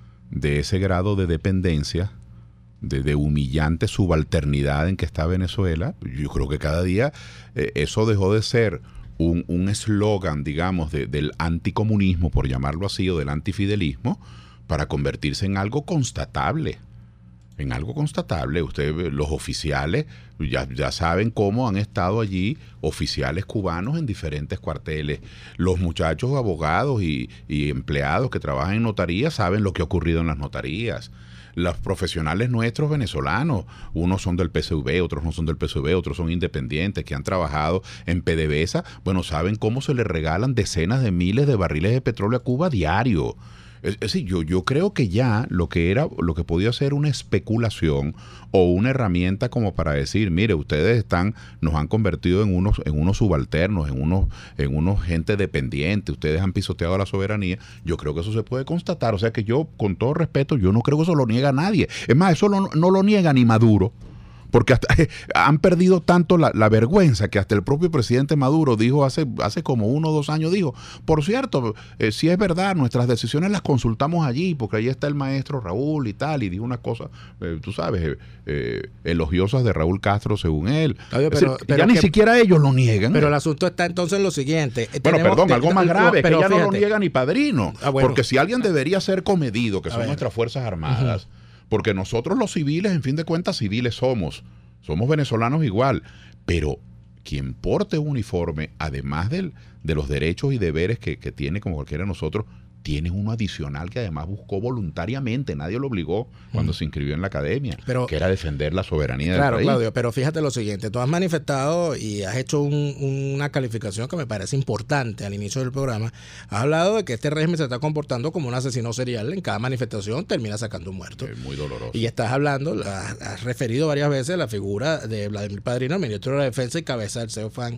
de ese grado de dependencia, de, de humillante subalternidad en que está Venezuela. Yo creo que cada día eh, eso dejó de ser un un eslogan, digamos, de, del anticomunismo, por llamarlo así, o del antifidelismo, para convertirse en algo constatable. En algo constatable. Ustedes, los oficiales, ya, ya saben cómo han estado allí oficiales cubanos en diferentes cuarteles. Los muchachos abogados y, y empleados que trabajan en notarías saben lo que ha ocurrido en las notarías. Los profesionales nuestros venezolanos, unos son del P S U V, otros no son del P S U V, otros son independientes, que han trabajado en PDVSA, bueno, saben cómo se les regalan decenas de miles de barriles de petróleo a Cuba diario. Es decir, yo, yo creo que ya lo que era, lo que podía ser una especulación o una herramienta como para decir, mire, ustedes están, nos han convertido en unos, en unos subalternos, en unos, en unos gente dependiente, ustedes han pisoteado la soberanía. Yo creo que eso se puede constatar. O sea que yo, con todo respeto, yo no creo que eso lo niega nadie. Es más, eso no, no lo niega ni Maduro. Porque hasta, eh, han perdido tanto la, la vergüenza que hasta el propio presidente Maduro dijo hace, hace como uno o dos años, dijo, por cierto, eh, si es verdad, nuestras decisiones las consultamos allí, porque ahí está el maestro Raúl y tal, y dijo unas cosas, eh, tú sabes, eh, eh, elogiosas de Raúl Castro según él. Oye, pero, es decir, pero ya que, ni siquiera ellos lo niegan. Pero el asunto está entonces en lo siguiente. Bueno, Tenemos, perdón, algo más grave, pero que ya fíjate, no lo niega ni Padrino. Ah, bueno. Porque si alguien debería ser comedido, que A son ver. nuestras Fuerzas Armadas, uh-huh. porque nosotros los civiles, en fin de cuentas, civiles somos. Somos venezolanos igual, pero quien porte un uniforme, además del, de los derechos y deberes que, que tiene como cualquiera de nosotros, tiene uno adicional que además buscó voluntariamente, nadie lo obligó cuando mm. se inscribió en la academia, pero, que era defender la soberanía claro, del país. Claudio, pero fíjate lo siguiente, tú has manifestado y has hecho un, una calificación que me parece importante al inicio del programa, has hablado de que este régimen se está comportando como un asesino serial, en cada manifestación termina sacando un muerto. Es muy doloroso. Y estás hablando, has, has referido varias veces a la figura de Vladimir Padrino, ministro de la Defensa y cabeza del CEOFAN.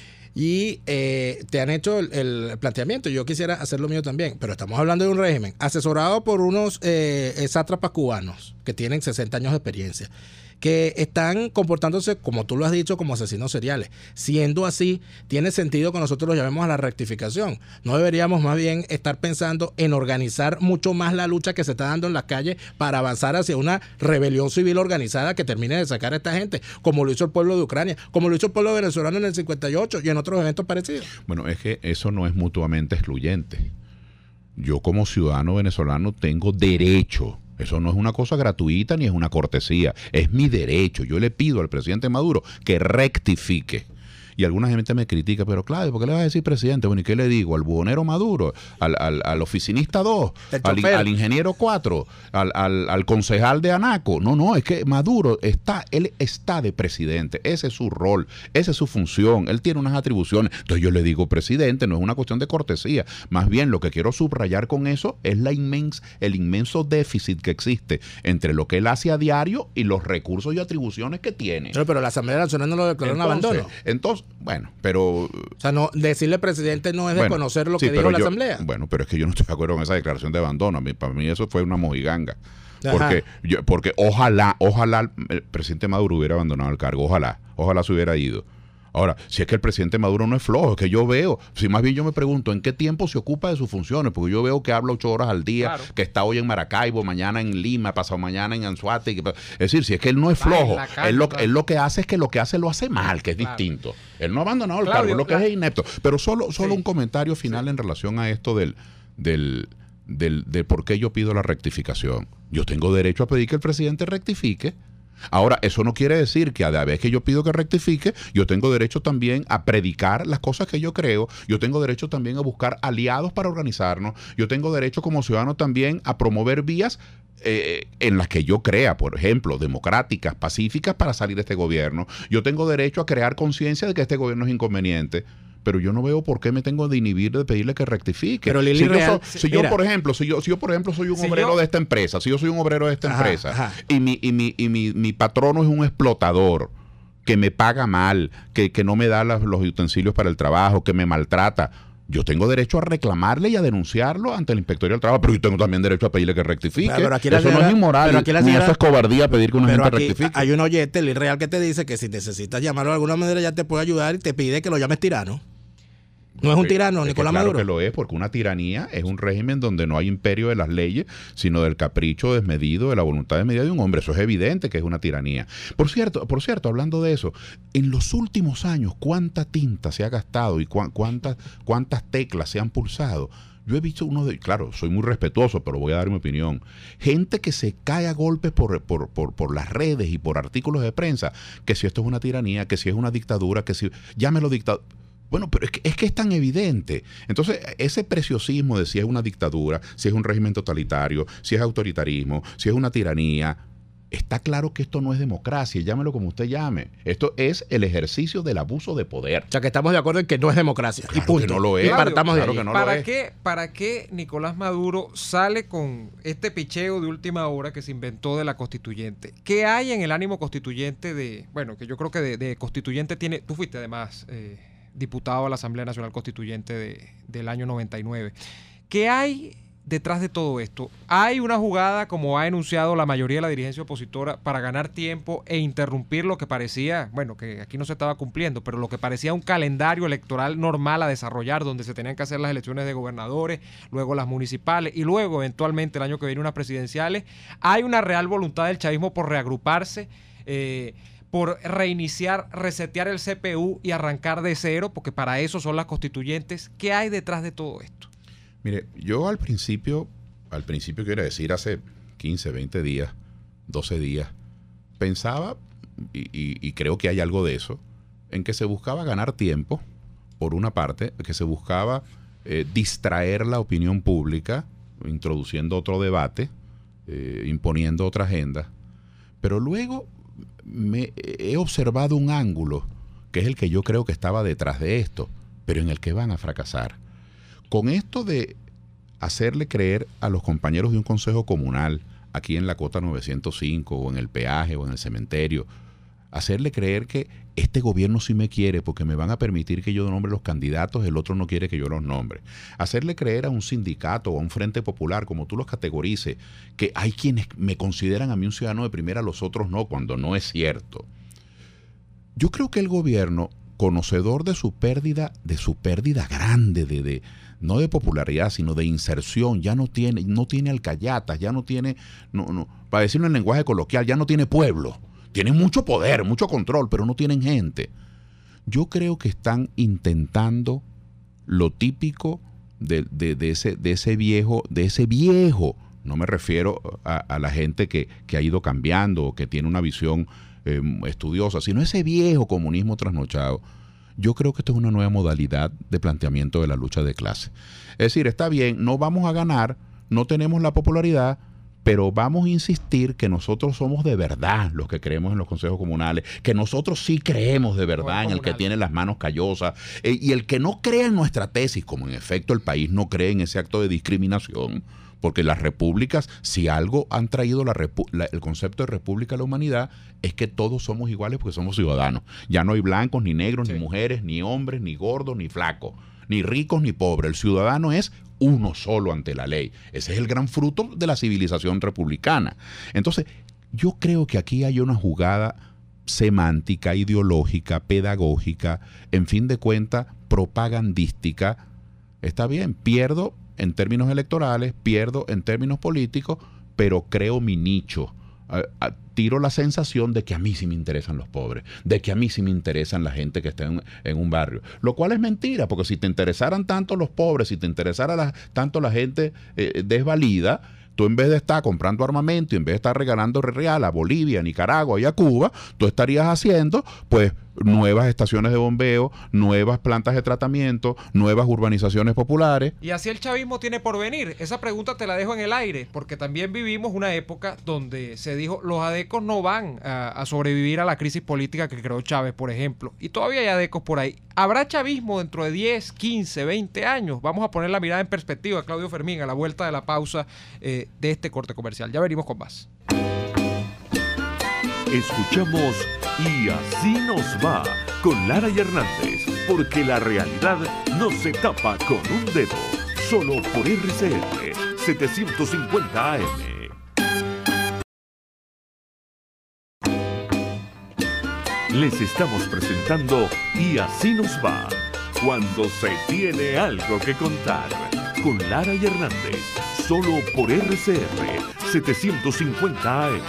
Y eh, te han hecho el, el planteamiento, yo quisiera hacer lo mío también, pero estamos hablando de un régimen asesorado por unos eh, sátrapas cubanos que tienen sesenta años de experiencia, que están comportándose, como tú lo has dicho, como asesinos seriales. Siendo así, tiene sentido que nosotros los llamemos a la rectificación. No deberíamos más bien estar pensando en organizar mucho más la lucha que se está dando en las calles para avanzar hacia una rebelión civil organizada que termine de sacar a esta gente, como lo hizo el pueblo de Ucrania, como lo hizo el pueblo venezolano en el cincuenta y ocho y en otros eventos parecidos. Bueno, es que eso no es mutuamente excluyente. yo como ciudadano venezolano tengo derecho. Eso no es una cosa gratuita ni es una cortesía, es mi derecho. Yo le pido al presidente Maduro que rectifique. Y alguna gente me critica, pero Claudio, ¿por qué le vas a decir presidente? Bueno, ¿y qué le digo? ¿Al buhonero Maduro? ¿Al, al, al oficinista dos? Al, ¿Al ingeniero cuatro? ¿Al, al, ¿Al concejal de Anaco? No, no, es que Maduro está, él está de presidente. Ese es su rol, esa es su función. Él tiene unas atribuciones. Entonces yo le digo presidente, no es una cuestión de cortesía. Más bien lo que quiero subrayar con eso es la inmens, el inmenso déficit que existe entre lo que él hace a diario y los recursos y atribuciones que tiene. Pero, pero la Asamblea Nacional no lo declaró en abandono. Entonces, bueno, pero... O sea, no, decirle presidente no es bueno, desconocer lo sí, que dijo la yo, Asamblea. Bueno, pero es que yo no estoy de acuerdo con esa declaración de abandono. A mí, para mí eso fue una mojiganga. Porque, yo, porque ojalá, ojalá el presidente Maduro hubiera abandonado el cargo. Ojalá, ojalá se hubiera ido. Ahora, si es que el presidente Maduro no es flojo, es que yo veo, si más bien yo me pregunto, ¿en qué tiempo se ocupa de sus funciones? Porque yo veo que habla ocho horas al día, claro, que está hoy en Maracaibo, mañana en Lima, pasado mañana en Anzoátegui. Es decir, si es que él no es flojo, calle, él, lo, claro. él lo que hace es que lo que hace lo hace mal, que es claro. distinto. Él no ha abandonado el Claudio, cargo, lo que claro. es inepto. Pero solo, solo sí. un comentario final sí. en relación a esto del, del, del, de por qué yo pido la rectificación. Yo tengo derecho a pedir que el presidente rectifique. Ahora, eso no quiere decir que a la vez que yo pido que rectifique, yo tengo derecho también a predicar las cosas que yo creo, yo tengo derecho también a buscar aliados para organizarnos, yo tengo derecho como ciudadano también a promover vías eh, en las que yo crea, por ejemplo, democráticas, pacíficas para salir de este gobierno. Yo tengo derecho a crear conciencia de que este gobierno es inconveniente. Pero yo no veo por qué me tengo de inhibir de pedirle que rectifique. Pero Lili si, Real, yo, so, si yo, por ejemplo, si yo, si yo, por ejemplo, soy un si obrero yo, de esta empresa, si yo soy un obrero de esta ajá, empresa ajá. y mi, y mi, y mi, mi patrono es un explotador que me paga mal, que, que no me da las, los utensilios para el trabajo, que me maltrata, yo tengo derecho a reclamarle y a denunciarlo ante el Inspectoría del Trabajo, pero yo tengo también derecho a pedirle que rectifique. Pero, pero aquí eso señora, no es inmoral, pero aquí la señora, eso es cobardía pedir que una gente rectifique. Hay un oyente, el Real, que te dice que si necesitas llamarlo de alguna manera ya te puede ayudar y te pide que lo llames tirano. No es un tirano, es Nicolás claro Maduro. Claro que lo es, porque una tiranía es un régimen donde no hay imperio de las leyes, sino del capricho desmedido, de la voluntad desmedida de un hombre. Eso es evidente que es una tiranía. Por cierto, por cierto, hablando de eso, en los últimos años, ¿cuánta tinta se ha gastado y cu cuántas, cuántas teclas se han pulsado? Yo he visto uno de... Claro, soy muy respetuoso, pero voy a dar mi opinión. Gente que se cae a golpes por, por, por, por las redes y por artículos de prensa, que si esto es una tiranía, que si es una dictadura, que si... Llámelo dictadura. Bueno, pero es que, es que es tan evidente. Entonces, ese preciosismo de si es una dictadura, si es un régimen totalitario, si es autoritarismo, si es una tiranía, está claro que esto no es democracia, llámelo como usted llame. Esto es el ejercicio del abuso de poder. O sea, que estamos de acuerdo en que no es democracia. Claro y punto. Que no lo es. Y partamos claro de que no ¿Para, lo es. qué, ¿Para qué Nicolás Maduro sale con este picheo de última hora que se inventó de la constituyente? ¿Qué hay en el ánimo constituyente de... Bueno, que yo creo que de, de constituyente tiene... Tú fuiste además... Eh, diputado a la Asamblea Nacional Constituyente de, del año noventa y nueve. ¿Qué hay detrás de todo esto? ¿Hay una jugada, como ha enunciado la mayoría de la dirigencia opositora, para ganar tiempo e interrumpir lo que parecía, bueno, que aquí no se estaba cumpliendo, pero lo que parecía un calendario electoral normal a desarrollar, donde se tenían que hacer las elecciones de gobernadores, luego las municipales y luego eventualmente el año que viene unas presidenciales? ¿Hay una real voluntad del chavismo por reagruparse, eh, por reiniciar, resetear el C P U y arrancar de cero, porque para eso son las constituyentes? ¿Qué hay detrás de todo esto? Mire, yo al principio, al principio quiero decir hace quince, veinte días, doce días, pensaba, y, y, y creo que hay algo de eso, en que se buscaba ganar tiempo, por una parte, que se buscaba eh, distraer la opinión pública, introduciendo otro debate, eh, imponiendo otra agenda, pero luego me he observado un ángulo que es el que yo creo que estaba detrás de esto, pero en el que van a fracasar. Con esto de hacerle creer a los compañeros de un consejo comunal aquí en la Cota novecientos cinco o en el peaje o en el cementerio, hacerle creer que este gobierno sí me quiere porque me van a permitir que yo nombre los candidatos, el otro no quiere que yo los nombre. Hacerle creer a un sindicato o a un frente popular, como tú los categorices, que hay quienes me consideran a mí un ciudadano de primera, los otros no, cuando no es cierto. Yo creo que el gobierno, conocedor de su pérdida, de su pérdida grande, de, de no de popularidad, sino de inserción, ya no tiene, no tiene alcayatas, ya no tiene, no, no, para decirlo en lenguaje coloquial, ya no tiene pueblo. Tienen mucho poder, mucho control, pero no tienen gente. Yo creo que están intentando lo típico de, de, de, ese, de ese viejo, de ese viejo, no me refiero a, a la gente que, que ha ido cambiando o que tiene una visión eh, estudiosa, sino ese viejo comunismo trasnochado. Yo creo que esto es una nueva modalidad de planteamiento de la lucha de clase. Es decir, está bien, no vamos a ganar, no tenemos la popularidad, pero vamos a insistir que nosotros somos de verdad los que creemos en los consejos comunales, que nosotros sí creemos de verdad en el que tiene las manos callosas, eh, y el que no crea en nuestra tesis, como en efecto el país no cree en ese acto de discriminación, porque las repúblicas, si algo han traído la repu la, el concepto de república a la humanidad, es que todos somos iguales porque somos ciudadanos. Ya no hay blancos, ni negros, sí. ni mujeres, ni hombres, ni gordos, ni flacos, ni ricos, ni pobres. El ciudadano es uno solo ante la ley. Ese es el gran fruto de la civilización republicana. Entonces, yo creo que aquí hay una jugada semántica, ideológica, pedagógica, en fin de cuentas, propagandística. Está bien, pierdo en términos electorales, pierdo en términos políticos, pero creo mi nicho. Uh, uh, tiro la sensación de que a mí sí me interesan los pobres, de que a mí sí me interesan la gente que está en, en un barrio, lo cual es mentira, porque si te interesaran tanto los pobres, si te interesara la, tanto la gente eh, desvalida, tú en vez de estar comprando armamento y en vez de estar regalando real a Bolivia, a Nicaragua y a Cuba, tú estarías haciendo pues nuevas estaciones de bombeo, nuevas plantas de tratamiento, nuevas urbanizaciones populares. Y así el chavismo tiene por venir. Esa pregunta te la dejo en el aire, porque también vivimos una época donde se dijo los adecos no van a, a sobrevivir a la crisis política que creó Chávez, por ejemplo. Y todavía hay adecos por ahí. ¿Habrá chavismo dentro de diez, quince, veinte años? Vamos a poner la mirada en perspectiva, Claudio Fermín, a la vuelta de la pausa eh, de este corte comercial. Ya venimos con más. Escuchamos Y Así Nos Va con Lara y Hernández, porque la realidad no se tapa con un dedo, solo por R C N setecientos cincuenta A M. Les estamos presentando Y Así Nos Va, cuando se tiene algo que contar, con Lara y Hernández, solo por R C R setecientos cincuenta A M.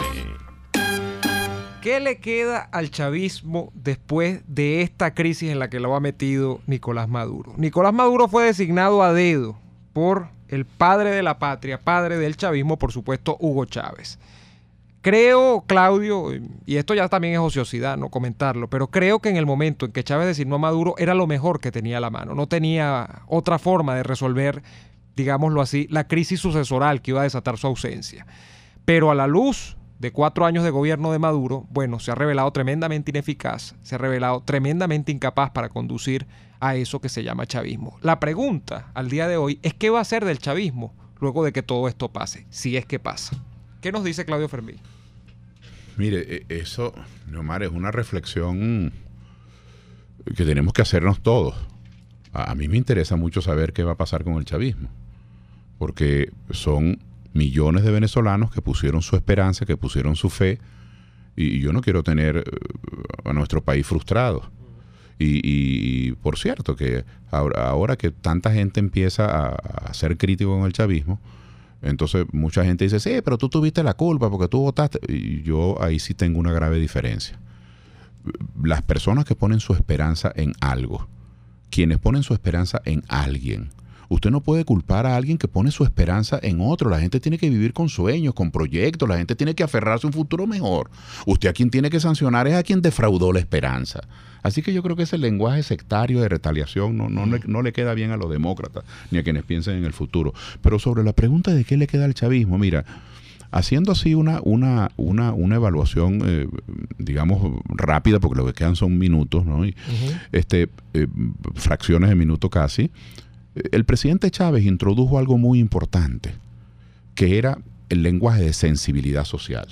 ¿Qué le queda al chavismo después de esta crisis en la que lo ha metido Nicolás Maduro? Nicolás Maduro fue designado a dedo por el padre de la patria, padre del chavismo, por supuesto, Hugo Chávez. Creo, Claudio, y esto ya también es ociosidad, no comentarlo, pero creo que en el momento en que Chávez designó a Maduro era lo mejor que tenía a la mano. No tenía otra forma de resolver, digámoslo así, la crisis sucesoral que iba a desatar su ausencia. Pero a la luz de cuatro años de gobierno de Maduro, bueno, se ha revelado tremendamente ineficaz, se ha revelado tremendamente incapaz para conducir a eso que se llama chavismo. La pregunta al día de hoy es ¿qué va a hacer del chavismo luego de que todo esto pase? Si es que pasa. ¿Qué nos dice Claudio Fermín? Mire, eso, Neomar, es una reflexión que tenemos que hacernos todos. A, a mí me interesa mucho saber qué va a pasar con el chavismo, porque son millones de venezolanos que pusieron su esperanza, que pusieron su fe, y yo no quiero tener a nuestro país frustrado. Y, y, y por cierto, que ahora, ahora que tanta gente empieza a, a ser crítico con el chavismo, entonces mucha gente dice, sí, pero tú tuviste la culpa porque tú votaste. Y yo ahí sí tengo una grave diferencia. Las personas que ponen su esperanza en algo, quienes ponen su esperanza en alguien, usted no puede culpar a alguien que pone su esperanza en otro. La gente tiene que vivir con sueños, con proyectos. La gente tiene que aferrarse a un futuro mejor. Usted a quien tiene que sancionar es a quien defraudó la esperanza. Así que yo creo que ese lenguaje sectario de retaliación no, no, no, le, no le queda bien a los demócratas ni a quienes piensen en el futuro. Pero sobre la pregunta de qué le queda al chavismo, mira, haciendo así una, una, una, una evaluación, eh, digamos, rápida, porque lo que quedan son minutos, ¿no? Y, uh-huh. este, eh, fracciones de minuto casi. El presidente Chávez introdujo algo muy importante, que era el lenguaje de sensibilidad social.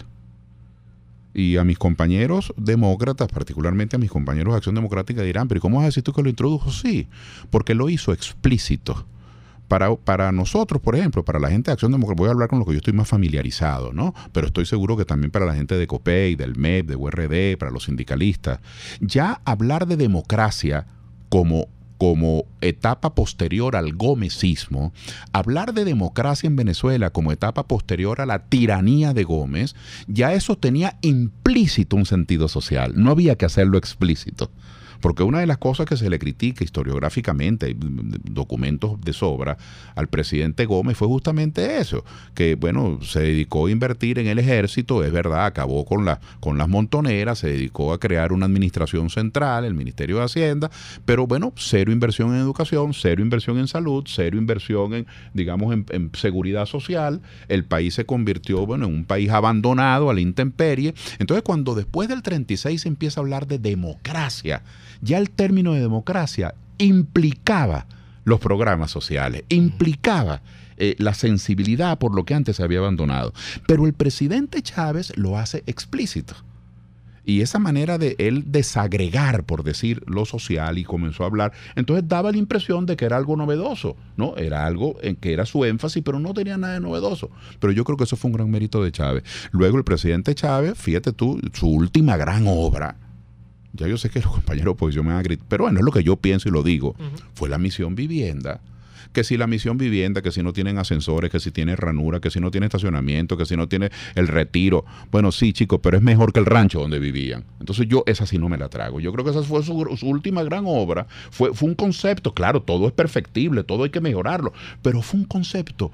Y a mis compañeros demócratas, particularmente a mis compañeros de Acción Democrática, dirán, pero ¿cómo vas a decir tú que lo introdujo? Sí, porque lo hizo explícito. Para, para nosotros, por ejemplo, para la gente de Acción Democrática, voy a hablar con lo que yo estoy más familiarizado, ¿no? Pero estoy seguro que también para la gente de COPEI, del M E P, de U R D, para los sindicalistas, ya hablar de democracia como como etapa posterior al gomecismo, hablar de democracia en Venezuela como etapa posterior a la tiranía de Gómez, ya eso tenía implícito un sentido social, no había que hacerlo explícito, Porque una de las cosas que se le critica historiográficamente, hay documentos de sobra, al presidente Gómez fue justamente eso, que bueno, se dedicó a invertir en el ejército, es verdad, acabó con, la, con las montoneras, se dedicó a crear una administración central, el Ministerio de Hacienda, pero bueno, cero inversión en educación, cero inversión en salud, cero inversión en, digamos, en, en seguridad social. El país se convirtió, bueno, en un país abandonado a la intemperie. Entonces, cuando después del treinta y seis se empieza a hablar de democracia, ya el término de democracia implicaba los programas sociales, implicaba eh, la sensibilidad por lo que antes se había abandonado. Pero el presidente Chávez lo hace explícito. Y esa manera de él desagregar, por decir, lo social, y comenzó a hablar, entonces daba la impresión de que era algo novedoso, ¿no? Era algo en que era su énfasis, pero no tenía nada de novedoso. Pero yo creo que eso fue un gran mérito de Chávez. Luego el presidente Chávez, fíjate tú, su última gran obra, ya yo sé que los compañeros de oposición me van a gritar, pero bueno, es lo que yo pienso y lo digo, uh-huh. fue la misión vivienda. Que si la misión vivienda, que si no tienen ascensores, que si tiene ranura, que si no tiene estacionamiento, que si no tiene el retiro. Bueno, sí, chicos, pero es mejor que el rancho donde vivían. Entonces yo esa sí no me la trago. Yo creo que esa fue su, su última gran obra. Fue, fue un concepto, claro, todo es perfectible, todo hay que mejorarlo, pero fue un concepto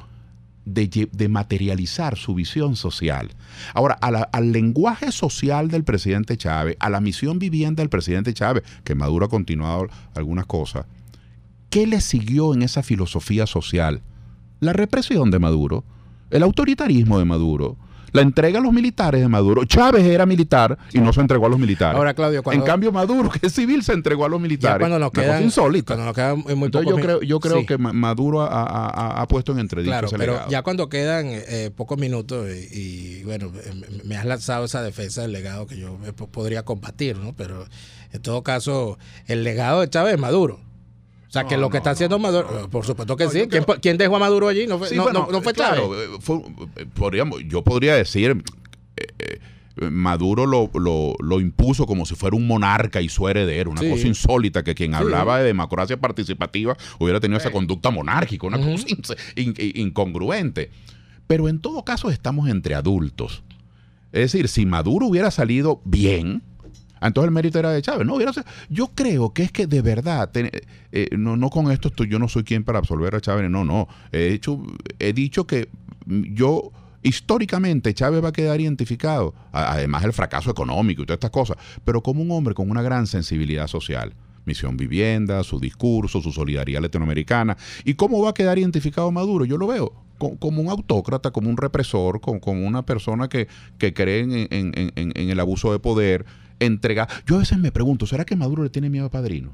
de, de materializar su visión social. Ahora, a la, al lenguaje social del presidente Chávez, a la misión vivienda del presidente Chávez, que Maduro ha continuado algunas cosas, ¿qué le siguió en esa filosofía social? La represión de Maduro, el autoritarismo de Maduro, la entrega a los militares de Maduro. Chávez era militar y no se entregó a los militares. Ahora, Claudio, cuando, en cambio, Maduro, que es civil, se entregó a los militares. Cuando nos quedan, insólita. Cuando nos quedan muy Entonces, yo creo, yo creo sí. que Maduro ha, ha, ha puesto en entredicho claro, ese pero legado. Ya cuando quedan eh, pocos minutos y, y bueno, me has lanzado esa defensa del legado que yo podría combatir, ¿no? Pero en todo caso, el legado de Chávez es Maduro. O sea, no, que lo que no, está haciendo no, Maduro, no, por supuesto que no, sí. ¿Quién, creo... ¿Quién dejó a Maduro allí? No fue, sí, no, bueno, no fue Chávez. Claro, fue, podríamos, yo podría decir, eh, eh, Maduro lo, lo, lo impuso como si fuera un monarca y su heredero, una sí. cosa insólita, que quien sí. hablaba de democracia participativa hubiera tenido sí. esa conducta monárquica, una uh-huh. cosa in, in, incongruente. Pero en todo caso estamos entre adultos. Es decir, si Maduro hubiera salido bien, entonces el mérito era de Chávez. No, yo creo que es que de verdad, ten, eh, no, no con esto estoy, yo no soy quien para absolver a Chávez, no, no. He, hecho, he dicho que yo, históricamente, Chávez va a quedar identificado, además del fracaso económico y todas estas cosas, pero como un hombre con una gran sensibilidad social. Misión vivienda, su discurso, su solidaridad latinoamericana. ¿Y cómo va a quedar identificado Maduro? Yo lo veo como un autócrata, como un represor, como, como una persona que, que cree en, en, en, en el abuso de poder, entregar. Yo a veces me pregunto, ¿será que Maduro le tiene miedo a Padrino?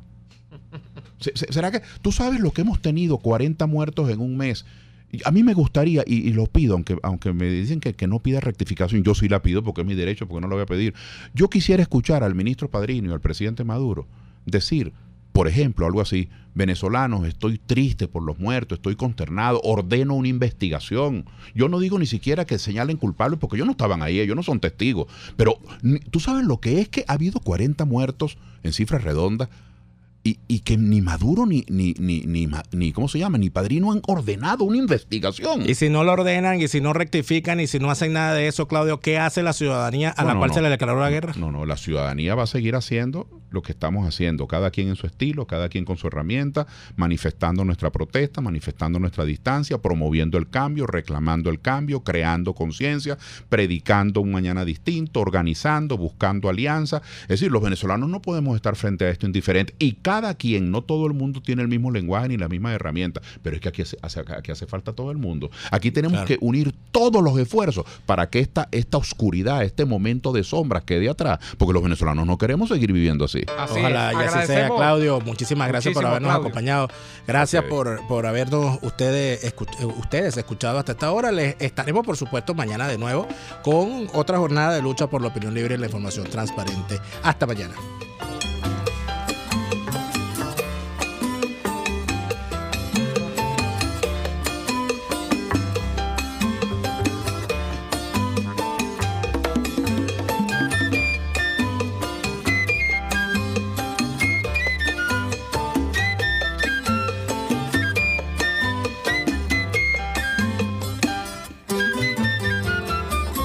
¿Será que tú sabes lo que hemos tenido, cuarenta muertos en un mes? A mí me gustaría, y, y lo pido, aunque, aunque me dicen que, que no pida rectificación, yo sí la pido porque es mi derecho, porque no lo voy a pedir. Yo quisiera escuchar al ministro Padrino y al presidente Maduro decir, por ejemplo, algo así: venezolanos, estoy triste por los muertos, estoy consternado, ordeno una investigación. Yo no digo ni siquiera que señalen culpables porque ellos no estaban ahí, ellos no son testigos. Pero tú sabes lo que es que ha habido cuarenta muertos en cifras redondas y, y que ni Maduro ni, ni, ni, ni, ni, ¿cómo se llama? Ni Padrino han ordenado una investigación. Y si no lo ordenan, y si no rectifican, y si no hacen nada de eso, Claudio, ¿qué hace la ciudadanía a no, la no, cual no. se le declaró la guerra? No, no, la ciudadanía va a seguir haciendo lo que estamos haciendo, cada quien en su estilo, cada quien con su herramienta, manifestando nuestra protesta, manifestando nuestra distancia, promoviendo el cambio, reclamando el cambio, creando conciencia, predicando un mañana distinto, organizando, buscando alianzas. Es decir, los venezolanos no podemos estar frente a esto indiferente, y cada quien, no todo el mundo tiene el mismo lenguaje ni la misma herramienta, pero es que aquí hace, aquí hace falta todo el mundo. Aquí tenemos claro. que unir todos los esfuerzos para que esta, esta oscuridad, este momento de sombras quede atrás, porque los venezolanos no queremos seguir viviendo así. Así Ojalá y así sea, Claudio. Muchísimas gracias Muchísimo, por habernos Claudio. acompañado. Gracias okay. por, por habernos ustedes, escuch ustedes escuchado hasta esta hora. Les estaremos, por supuesto, mañana de nuevo con otra jornada de lucha por la opinión libre y la información transparente. Hasta mañana.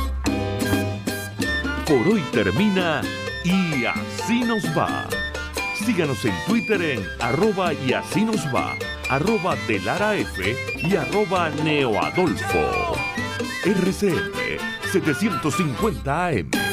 Por hoy termina Y Así Nos Va, Síganos en Twitter en arroba y así nos va, arroba Delara F y arroba Neoadolfo. R C P setecientos cincuenta A M.